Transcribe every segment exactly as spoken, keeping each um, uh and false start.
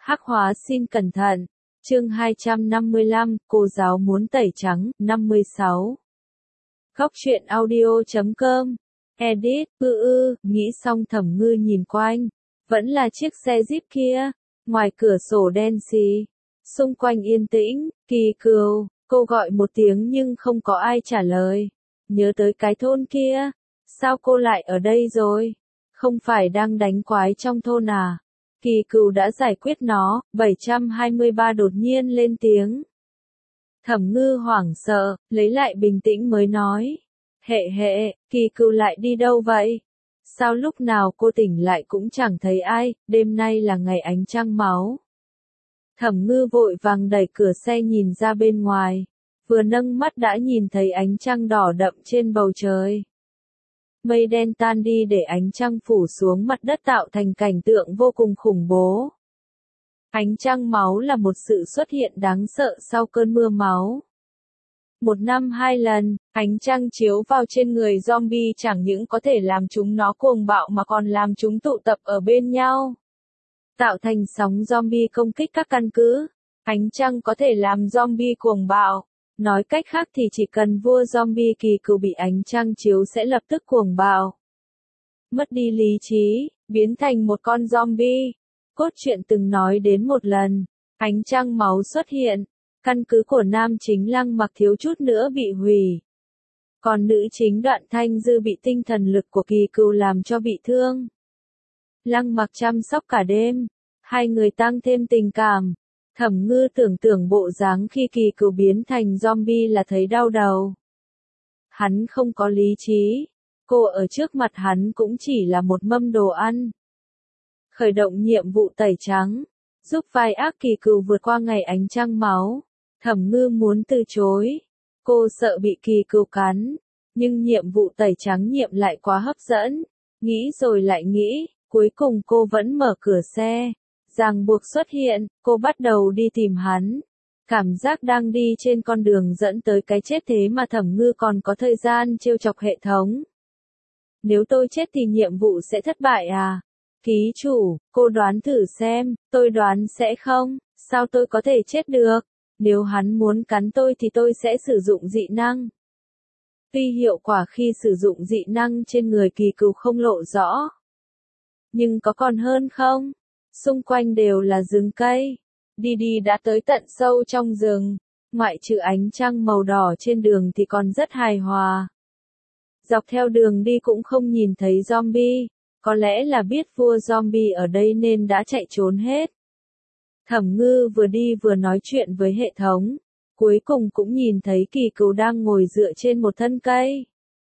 Hắc hóa xin cẩn thận. Chương hai trăm năm mươi lăm, cô giáo muốn tẩy trắng, năm mươi sáu. Góc truyện audio chấm com. Edit, ư ư, nghĩ xong Thẩm Ngư nhìn quanh. Vẫn là chiếc xe Jeep kia. Ngoài cửa sổ đen xì. Xung quanh yên tĩnh, Kỳ Cừu. Cô gọi một tiếng nhưng không có ai trả lời. Nhớ tới cái thôn kia. Sao cô lại ở đây rồi? Không phải đang đánh quái trong thôn à? Kỳ Cừu đã giải quyết nó. Bảy trăm hai mươi ba đột nhiên lên tiếng. Thẩm Ngư hoảng sợ, lấy lại bình tĩnh mới nói. Hệ hệ, Kỳ Cừu lại đi đâu vậy? Sao lúc nào cô tỉnh lại cũng chẳng thấy ai, đêm nay là ngày ánh trăng máu. Thẩm Ngư vội vàng đẩy cửa xe nhìn ra bên ngoài. Vừa nâng mắt đã nhìn thấy ánh trăng đỏ đậm trên bầu trời. Mây đen tan đi để ánh trăng phủ xuống mặt đất tạo thành cảnh tượng vô cùng khủng bố. Ánh trăng máu là một sự xuất hiện đáng sợ sau cơn mưa máu. Một năm hai lần, ánh trăng chiếu vào trên người zombie chẳng những có thể làm chúng nó cuồng bạo mà còn làm chúng tụ tập ở bên nhau. Tạo thành sóng zombie công kích các căn cứ. Ánh trăng có thể làm zombie cuồng bạo. Nói cách khác thì chỉ cần vua zombie Kỳ Cừu bị ánh trăng chiếu sẽ lập tức cuồng bạo. Mất đi lý trí, biến thành một con zombie. Cốt truyện từng nói đến một lần, ánh trăng máu xuất hiện, căn cứ của nam chính Lăng Mặc thiếu chút nữa bị hủy. Còn nữ chính Đoạn Thanh Dư bị tinh thần lực của Kỳ Cừu làm cho bị thương. Lăng Mặc chăm sóc cả đêm, hai người tăng thêm tình cảm. Thẩm Ngư tưởng tượng bộ dáng khi Kỳ Cừu biến thành zombie là thấy đau đầu. Hắn không có lý trí, cô ở trước mặt hắn cũng chỉ là một mâm đồ ăn. Khởi động nhiệm vụ tẩy trắng, giúp vai ác Kỳ Cừu vượt qua ngày ánh trăng máu. Thẩm Ngư muốn từ chối, cô sợ bị Kỳ Cừu cắn, nhưng nhiệm vụ tẩy trắng nhiệm lại quá hấp dẫn. Nghĩ rồi lại nghĩ, cuối cùng cô vẫn mở cửa xe. Ràng buộc xuất hiện, cô bắt đầu đi tìm hắn. Cảm giác đang đi trên con đường dẫn tới cái chết thế mà Thẩm Ngư còn có thời gian trêu chọc hệ thống. Nếu tôi chết thì nhiệm vụ sẽ thất bại à? Ký chủ, cô đoán thử xem, tôi đoán sẽ không, sao tôi có thể chết được? Nếu hắn muốn cắn tôi thì tôi sẽ sử dụng dị năng. Tuy hiệu quả khi sử dụng dị năng trên người Kỳ Cừu không lộ rõ. Nhưng có còn hơn không? Xung quanh đều là rừng cây. Đi đi đã tới tận sâu trong rừng. Ngoại trừ ánh trăng màu đỏ trên đường thì còn rất hài hòa. Dọc theo đường đi cũng không nhìn thấy zombie. Có lẽ là biết vua zombie ở đây nên đã chạy trốn hết. Thẩm Ngư vừa đi vừa nói chuyện với hệ thống. Cuối cùng cũng nhìn thấy Kỳ Cừu đang ngồi dựa trên một thân cây.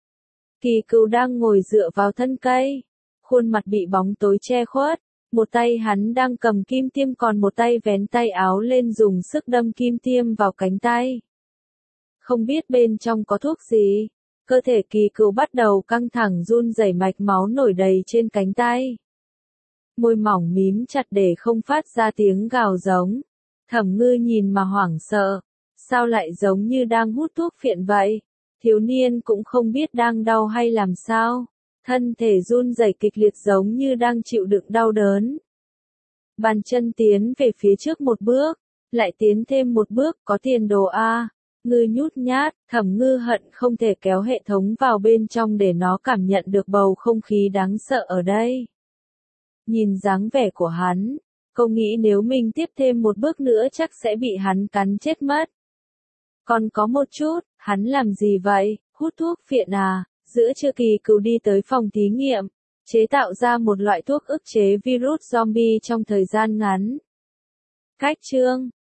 Kỳ Cừu đang ngồi dựa vào thân cây. Khuôn mặt bị bóng tối che khuất. Một tay hắn đang cầm kim tiêm còn một tay vén tay áo lên dùng sức đâm kim tiêm vào cánh tay. Không biết bên trong có thuốc gì. Cơ thể Kỳ Cừu bắt đầu căng thẳng run rẩy mạch máu nổi đầy trên cánh tay. Môi mỏng mím chặt để không phát ra tiếng gào giống. Thẩm Ngư nhìn mà hoảng sợ. Sao lại giống như đang hút thuốc phiện vậy? Thiếu niên cũng không biết đang đau hay làm sao. Thân thể run rẩy kịch liệt giống như đang chịu đựng đau đớn. Bàn chân tiến về phía trước một bước, lại tiến thêm một bước, có tiền đồ a. Ngư nhút nhát, Thẩm Ngư hận không thể kéo hệ thống vào bên trong để nó cảm nhận được bầu không khí đáng sợ ở đây. Nhìn dáng vẻ của hắn, cô nghĩ nếu mình tiếp thêm một bước nữa chắc sẽ bị hắn cắn chết mất. Còn có một chút, hắn làm gì vậy, hút thuốc phiện à? Giữa trưa Kỳ Cừu đi tới phòng thí nghiệm, chế tạo ra một loại thuốc ức chế virus zombie trong thời gian ngắn. Cách chương